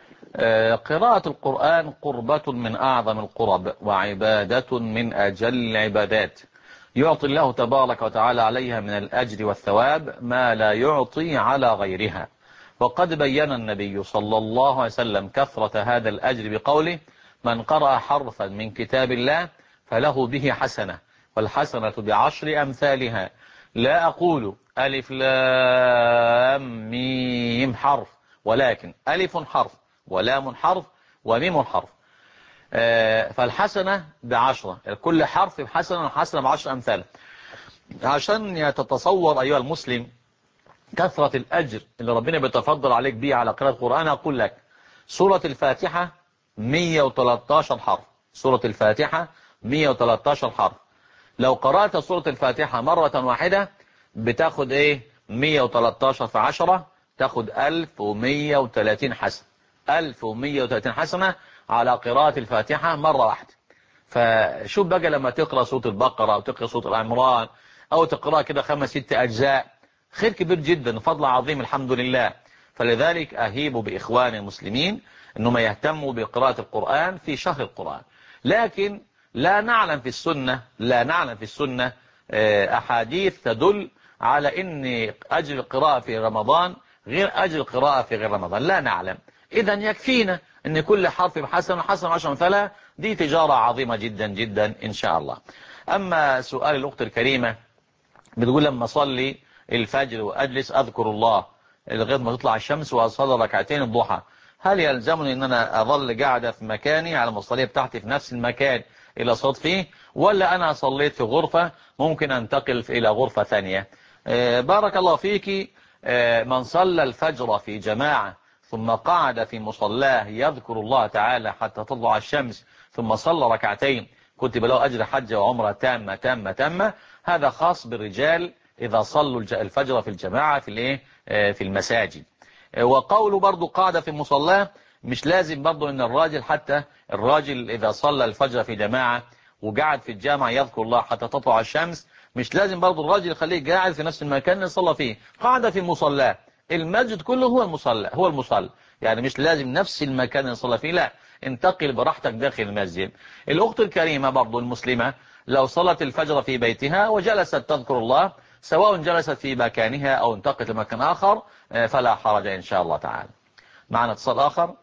قراءة القرآن قربة من أعظم القرب وعبادة من أجل العبادات، يعطي الله تبارك وتعالى عليها من الأجر والثواب ما لا يعطي على غيرها. وقد بين النبي صلى الله عليه وسلم كثرة هذا الأجر بقوله: من قرأ حرفا من كتاب الله فله به حسنة، والحسنة بعشر أمثالها. لا أقول ألف لام ميم حرف، ولكن ألف حرف ولام حرف وميم حرف. فالحسنة بعشرة، كل حرف بحسنة والحسنة بعشر أمثال. عشان تتصور أيها المسلم كثرة الأجر اللي ربنا بيتفضل عليك بيه على قراءة القرآن، أقول لك سورة الفاتحة 113 حرف. سورة الفاتحة 113 حرف. لو قرأت سورة الفاتحة مرة واحدة بتاخد 113 في 10 تاخد 1130 حسنة. 1130 حسنة على قراءة الفاتحة مرة واحدة. فشوف بقى لما تقرأ سورة البقرة أو تقرأ سورة العمران أو تقرأ كده 5-6 أجزاء، خير كبير جدا، فضل عظيم، الحمد لله. فلذلك أهيب بإخوان المسلمين أنهم يهتموا بقراءة القرآن في شهر القرآن. لكن لا نعلم في السنة أحاديث تدل على أن أجر القراءة في رمضان غير أجر القراءة في غير رمضان، لا نعلم. إذا يكفينا أن كل حرف بحسن وحسن 10 أمثالها، دي تجارة عظيمة جدا جدا إن شاء الله. أما سؤال الأخت الكريمة بتقول لما أصلي الفجر وأجلس أذكر الله لغاية ما تطلع الشمس وأصلي ركعتين الضحى، هل يلزمني أن أنا أظل قاعدة في مكاني على المصلية بتاعتي في نفس المكان إلى صوت فيه، ولا أنا صليت في غرفة ممكن أنتقل إلى غرفة ثانية؟ بارك الله فيك. من صلى الفجر في جماعة ثم قعد في مصلاه يذكر الله تعالى حتى تطلع الشمس ثم صلى ركعتين كتب له أجر حجة وعمرة تامة تامة تامة. هذا خاص بالرجال إذا صلوا الفجر في الجماعة في المساجد. وقوله برضو قاعدة في مصلاه، مش لازم برضو ان الراجل إذا صلى الفجر في جماعة وقعد في الجامع يذكر الله حتى تطلع الشمس، مش لازم برضو الراجل يخليه قاعد في نفس المكان اللي صلى فيه. قاعدة في مصلاه، المسجد كله هو المصلى، يعني مش لازم نفس المكان اللي صلى فيه، لا، انتقل براحتك داخل المسجد. الأخت الكريمة برضو المسلمة لو صلت الفجر في بيتها وجلست تذكر الله، سواء جلست في مكانها أو انتقلت لمكان آخر، فلا حرج إن شاء الله تعالى. معنا اتصال آخر.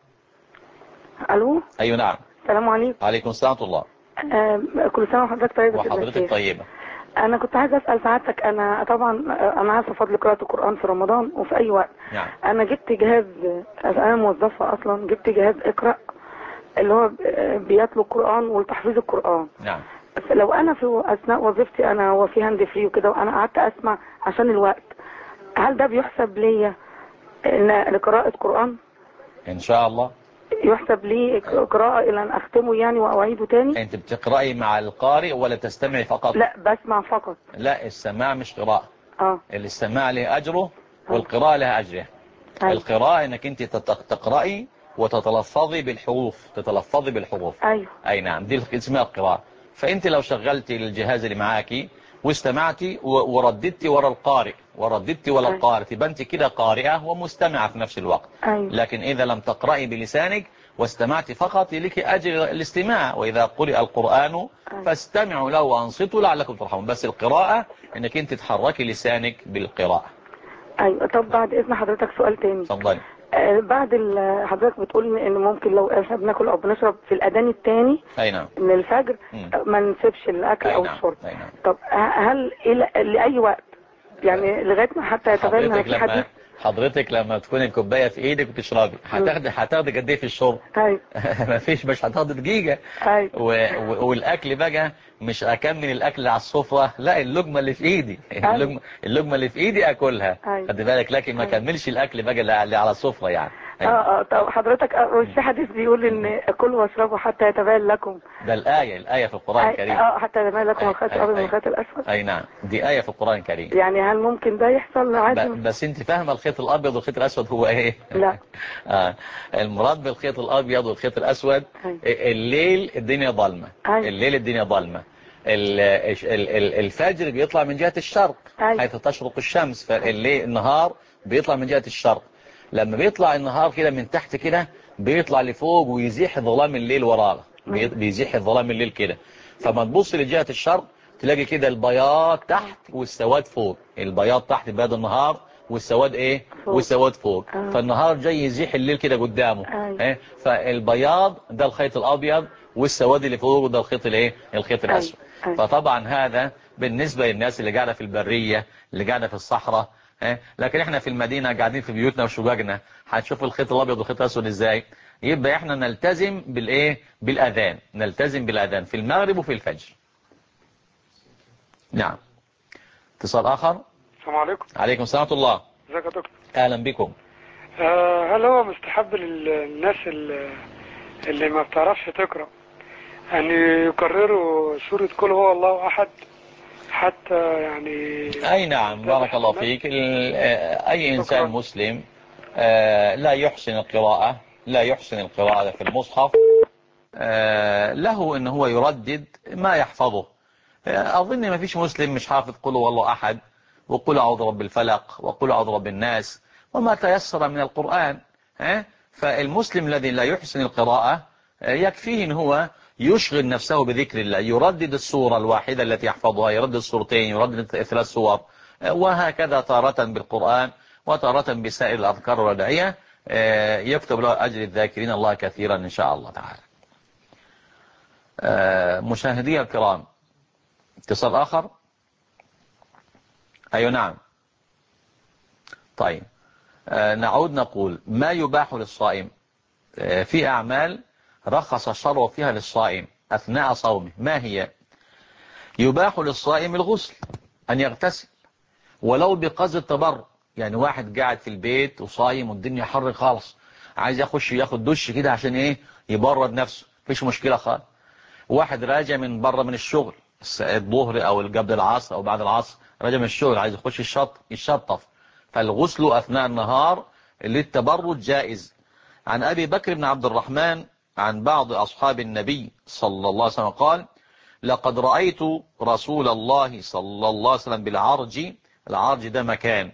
ألو. أيوة نعم. السلام عليكم. عليكم السلام ورحمة الله. كل سنة وحضرتك طيبة. وحضرتك طيبة. أنا كنت عايزة أسأل سعادتك، أنا طبعا أنا عارفة فضل قراءة القرآن في رمضان وفي أي وقت. نعم. أنا جبت جهاز، أنا موظفة أصلا، جبت جهاز اقرأ اللي هو بيتلو القرآن وتحفيظ القرآن. نعم. لو أنا في أثناء وظيفتي أنا وفي هاند فري وكده وأنا قعدت أسمع عشان الوقت، هل ده بيحسب ليا لقراءة قرآن؟ إن شاء الله يحسب لي قراءة إلى أن أختمه يعني وأعيده تاني؟ أنت بتقرأي مع القارئ ولا تستمعي فقط؟ لا، بسمع فقط. لا، السماع مش قراءة. الاستماع له أجره والقراءة لها أجره. القراءة إنك أنت تقرأي وتتلفظي بالحروف. أيوه. أي نعم، دي اسمها القراءة. فأنت لو شغلتي الجهاز اللي معاكي واستمعتي ورددتي ورا القارئ تبقى انت كده قارئة ومستمعة في نفس الوقت. أيوه. لكن إذا لم تقرأي بلسانك واستمعتي فقط لك أجر الاستماع، وإذا قرئ القرآن فاستمعوا له وأنصتوا لعلكم ترحمون. بس القراءة انك انت تحركي لسانك بالقراءة. أيوه. طب بعد إذن حضرتك سؤال تاني. اتفضلي. بعد حضرتك بتقول ان ممكن لو احنا بناكل او بنشرب في الاذان الثاني من الفجر ما نسيبش الاكل او الشرب. طب هل لاي وقت يعني لغايه ما حتى يتبين في حديث حضرتك لما تكون الكوبايه في ايدك وتشربي هتاخدي قد ايه في الشرب؟ ايوه. مش هتاخدي دقيقه. ايوه. والاكل بقى مش اكمل الاكل على السفره، لا، اللقمه اللي في ايدي. اللقمه اللي في ايدي اكلها. خد بالك، لكن ما اكملش الاكل بقى اللي على السفره يعني. طب حضرتك في حديث بيقول ان كلوا واشربوا حتى يتبين لكم. ده الآية في القرآن الكريم. حتى يتبين لكم الخيط الابيض من الخيط الاسود. اي نعم، دي آية في القرآن الكريم. يعني هل ممكن ده يحصل عادي؟ بس انت فاهمه الخيط الابيض والخيط الاسود هو ايه؟ لا. المراد بالخيط الابيض والخيط الاسود الليل الدنيا ظلمه. الليل الدنيا ظلمه. الفجر بيطلع من جهة الشرق حيث تشرق الشمس، فالليل النهار بيطلع من جهة الشرق. لما بيطلع النهار كده من تحت كده بيطلع لفوق ويزيح ظلام الليل وراه، بيزيح ظلام الليل كده. فما تبص لجهة الشرق تلاقي كده البياض تحت والسواد فوق. البياض تحت بياض النهار والسواد ايه فوق. والسواد فوق. فالنهار جاي يزيح الليل كده قدامه. فالبياض ده الخيط الابيض والسواد اللي فوق ده الخيط الايه الخيط الاسود. فطبعا هذا بالنسبة للناس اللي قاعدة في البرية اللي قاعدة في الصحراء. لكن احنا في المدينة قاعدين في بيوتنا وشققنا هنشوف الخيط الابيض والخيط الاسود ازاي. يبقى احنا نلتزم بالايه بالاذان، نلتزم بالاذان في المغرب وفي الفجر. نعم. اتصال اخر. السلام عليكم. عليكم السلام ورحمة الله. ازيك يا دكتور؟ اهلا بكم. هل هو مستحب للناس اللي ما بتعرفش تقرأ أن يكرروا سورة قل هو الله أحد حتى يعني؟ أي نعم، بارك الله فيك. أي إنسان مسلم لا يحسن القراءة في المصحف له إن هو يردد ما يحفظه. أظن ما فيش مسلم مش حافظ قل هو الله أحد وقل أعوذ برب الفلق وقل أعوذ برب الناس وما تيسر من القرآن. فالمسلم الذي لا يحسن القراءة يكفيه إن هو يشغل نفسه بذكر الله، يردد السورة الواحدة التي يحفظها، يردد السورتين، يردد 3 سور، وهكذا تارة بالقرآن وتارة بسائر الأذكار والأدعية. يكتب له أجر الذاكرين الله كثيرا إن شاء الله تعالى. مشاهدي الكرام، اتصال آخر. أيوة نعم. طيب نعود نقول ما يباح للصائم في أعمال رخص الشرع فيها للصائم أثناء صومه. ما هي؟ يباح للصائم الغسل، أن يغتسل ولو بقصد التبرد. يعني واحد قاعد في البيت وصايم والدنيا حر خالص، عايز يخش ياخد دش كده عشان ايه يبرد نفسه، مفيش مشكلة خالص. واحد راجع من بره من الشغل الظهر او قبل العصر او بعد العصر، راجع من الشغل عايز يخش يشطف، فالغسل أثناء النهار للتبرد جائز. عن أبي بكر بن عبد الرحمن عن بعض أصحاب النبي صلى الله عليه وسلم قال: لقد رأيت رسول الله صلى الله عليه وسلم بالعرج. العرج ده مكان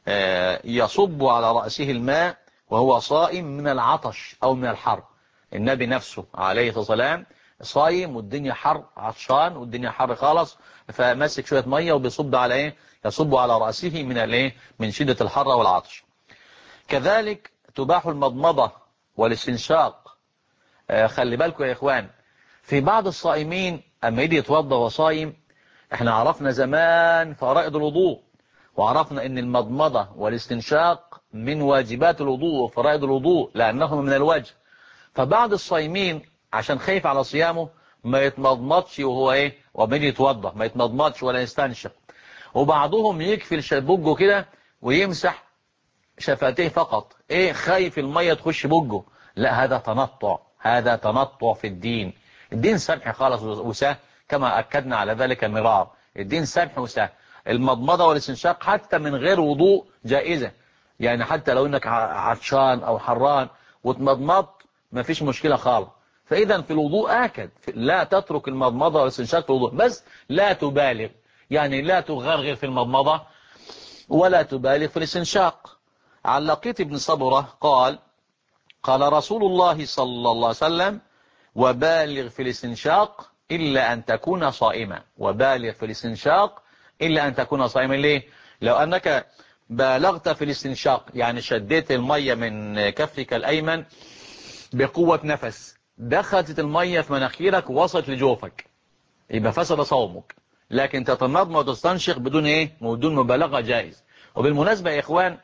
يصب على رأسه الماء وهو صائم من العطش أو من الحر. النبي نفسه عليه الصلاة والسلام صايم والدنيا حر، عطشان والدنيا حر خالص، فمسك شوية مية وبيصب على ايه؟ يصب على رأسه من الايه؟ من شدة الحر والعطش. كذلك تباح المضمضة والاستنشاق. خلي بالكم يا إخوان، في بعض الصائمين أما يجي يتوضى وصايم، احنا عرفنا زمان فرائض الوضوء، وعرفنا ان المضمضة والاستنشاق من واجبات الوضوء وفرائض الوضوء لأنهما من الوجه. فبعض الصائمين عشان خايف على صيامه ما يتمضمضش وهو ايه وبيجي يتوضى، ما يتمضمضش ولا يستنشق. وبعضهم يكفي بوجه كده ويمسح شفتيه فقط، ايه خايف المية تخش بوجه. لا، هذا تنطع، هذا تنطع في الدين. الدين سمح خالص وسهل كما أكدنا على ذلك مرار. الدين سمح وسهل. المضمضة والاستنشاق حتى من غير وضوء جائزة، يعني حتى لو انك عطشان او حران وتمضمض ما فيش مشكلة خالص. فإذا في الوضوء آكد لا تترك المضمضة والاستنشاق في الوضوء، بس لا تبالغ، يعني لا تغرغر في المضمضة ولا تبالغ في الاستنشاق. عن لقيط بن صبرة قال: قال رسول الله صلى الله عليه وسلم: وبالغ في الاستنشاق إلا أن تكون صائما. وبالغ في الاستنشاق إلا أن تكون صائما. ليه؟ لو أنك بالغت في الاستنشاق يعني شديت المية من كفك الأيمن بقوة نفس، دخلت المية في مناخيرك ووصلت لجوفك، يبقى فسد صومك. لكن تتمضمض وتستنشق بدون ايه؟ بدون مبالغة جائز. وبالمناسبة يا إخوان،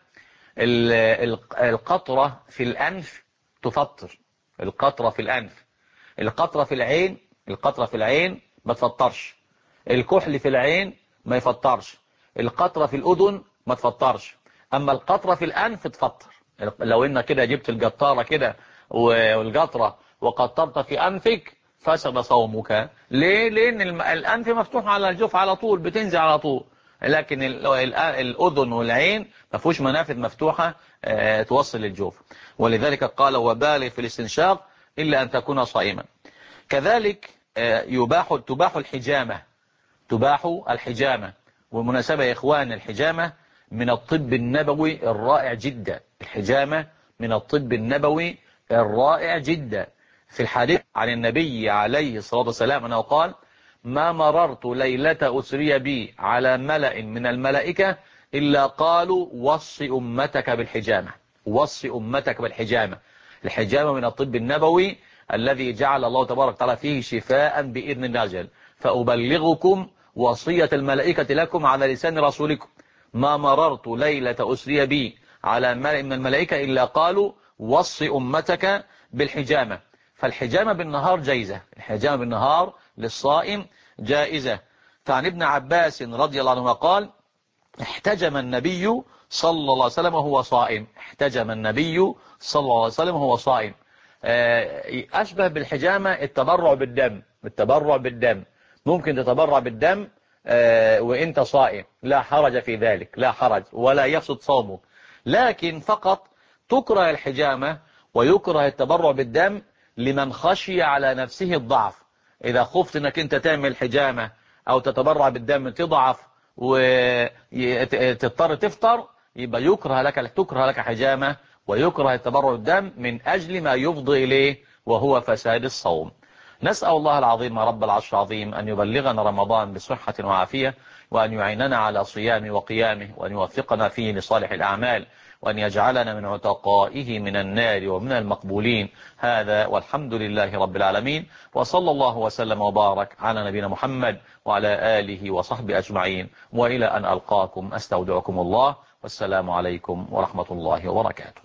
القطرة في الأنف تفطر. القطرة في الأنف، القطرة في العين، القطرة في العين ما تفطرش. الكحل في العين ما يفطرش. القطرة في الأذن ما تفطرش. أما القطرة في الأنف تفطر. لو انك كده جبت القطارة كده والقطرة وقطرت في أنفك فسد صومك. ليه؟ لأن الأنف مفتوح على الجوف على طول، بتنزل على طول، لكن الأذن والعين ما فيهوش منافذ مفتوحة توصل للجوف. ولذلك قال وبالغ في الاستنشاق إلا أن تكون صائما. كذلك تباح الحجامة، تباح الحجامة. ومناسبة يا إخوان، الحجامة من الطب النبوي الرائع جدا، الحجامة من الطب النبوي الرائع جدا. في الحديث عن النبي عليه الصلاة والسلام أنه قال ما مررت ليلة أسري بي على ملأ من الملائكة إلا قالوا وصي أمتك بالحجامة، وصي أمتك بالحجامة. الحجامة من الطب النبوي الذي جعل الله تبارك وتعالى فيه شفاء بإذن الله جل. فأبلغكم وصية الملائكة لكم على لسان رسولكم ما مررت ليلة أسري بي على ملأ من الملائكة إلا قالوا وصي أمتك بالحجامة. فالحجامة بالنهار جائزة، الحجامة بالنهار للصائم جائزة. فعن ابن عباس رضي الله عنه قال احتجم النبي صلى الله عليه وسلم وهو صائم، احتجم النبي صلى الله عليه وسلم وهو صائم. أشبه بالحجامة التبرع بالدم، التبرع بالدم، ممكن تتبرع بالدم وانت صائم، لا حرج في ذلك، لا حرج ولا يفسد صومك. لكن فقط تكره الحجامة ويكره التبرع بالدم لمن خشي على نفسه الضعف. إذا خفت أنك أنت تعمل حجامة أو تتبرع بالدم تضعف وتضطر تفطر، يبقى تكره لك حجامة ويكره التبرع بالدم من أجل ما يفضي إليه وهو فساد الصوم. نسأل الله العظيم رب العرش العظيم أن يبلغنا رمضان بصحة وعافية، وأن يعيننا على صيامه وقيامه، وأن يوفقنا فيه لصالح الأعمال، وأن يجعلنا من عتقائه من النار ومن المقبولين. هذا والحمد لله رب العالمين، وصلى الله وسلم وبارك على نبينا محمد وعلى آله وصحبه أجمعين، وإلى أن ألقاكم أستودعكم الله، والسلام عليكم ورحمة الله وبركاته.